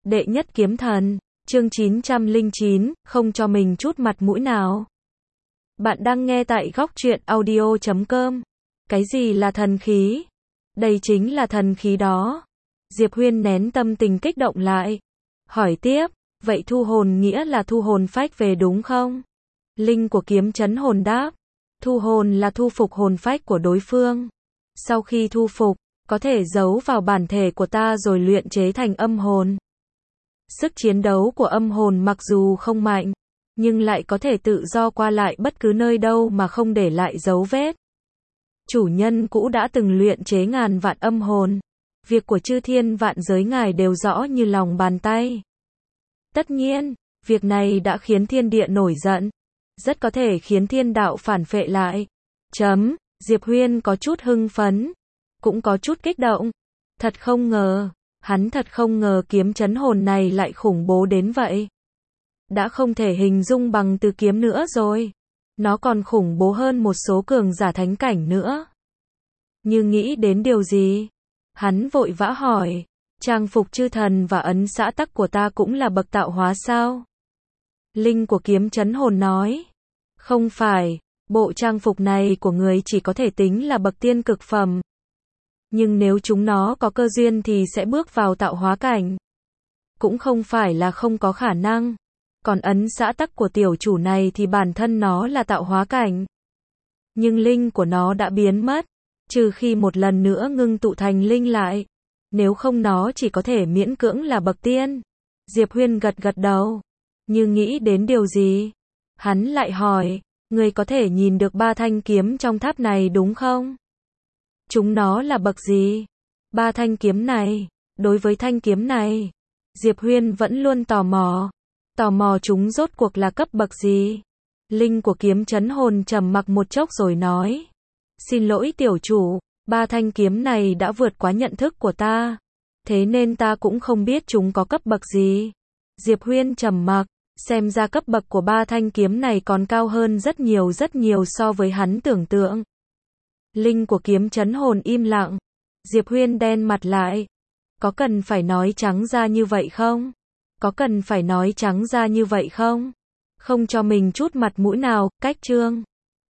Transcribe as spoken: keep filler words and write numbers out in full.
Đệ nhất kiếm thần, chương chín trăm lẻ chín, không cho mình chút mặt mũi nào. Bạn đang nghe tại góc truyện audio chấm com. Cái gì là thần khí? Đây chính là thần khí đó. Diệp Huyên nén tâm tình kích động lại. Hỏi tiếp, vậy thu hồn nghĩa là thu hồn phách về đúng không? Linh của kiếm chấn hồn đáp, thu hồn là thu phục hồn phách của đối phương. Sau khi thu phục, có thể giấu vào bản thể của ta rồi luyện chế thành âm hồn. Sức chiến đấu của âm hồn mặc dù không mạnh, nhưng lại có thể tự do qua lại bất cứ nơi đâu mà không để lại dấu vết. Chủ nhân cũ đã từng luyện chế ngàn vạn âm hồn. Việc của chư thiên vạn giới ngài đều rõ như lòng bàn tay. Tất nhiên, việc này đã khiến thiên địa nổi giận. Rất có thể khiến thiên đạo phản phệ lại. Chấm, Diệp Huyên có chút hưng phấn. Cũng có chút kích động. Thật không ngờ, hắn thật không ngờ kiếm chấn hồn này lại khủng bố đến vậy. Đã không thể hình dung bằng từ kiếm nữa rồi. Nó còn khủng bố hơn một số cường giả thánh cảnh nữa. Như nghĩ đến điều gì? Hắn vội vã hỏi, trang phục chư thần và ấn xã tắc của ta cũng là bậc tạo hóa sao? Linh của kiếm chấn hồn nói, không phải, bộ trang phục này của người chỉ có thể tính là bậc tiên cực phẩm. Nhưng nếu chúng nó có cơ duyên thì sẽ bước vào tạo hóa cảnh. Cũng không phải là không có khả năng. Còn ấn xã tắc của tiểu chủ này thì bản thân nó là tạo hóa cảnh. Nhưng linh của nó đã biến mất. Trừ khi một lần nữa ngưng tụ thành linh lại. Nếu không nó chỉ có thể miễn cưỡng là bậc tiên. Diệp Huyên gật gật đầu. Như nghĩ đến điều gì? Hắn lại hỏi, người có thể nhìn được ba thanh kiếm trong tháp này đúng không? Chúng nó là bậc gì? Ba thanh kiếm này, đối với thanh kiếm này, Diệp Huyên vẫn luôn tò mò. Tò mò chúng rốt cuộc là cấp bậc gì? Linh của kiếm chấn hồn trầm mặc một chốc rồi nói. Xin lỗi tiểu chủ, ba thanh kiếm này đã vượt quá nhận thức của ta. Thế nên ta cũng không biết chúng có cấp bậc gì. Diệp Huyên trầm mặc, xem ra cấp bậc của ba thanh kiếm này còn cao hơn rất nhiều rất nhiều so với hắn tưởng tượng. Linh của kiếm chấn hồn im lặng. Diệp Huyên đen mặt lại. Có cần phải nói trắng ra như vậy không? Có cần phải nói trắng ra như vậy không? Không cho mình chút mặt mũi nào, cách chương.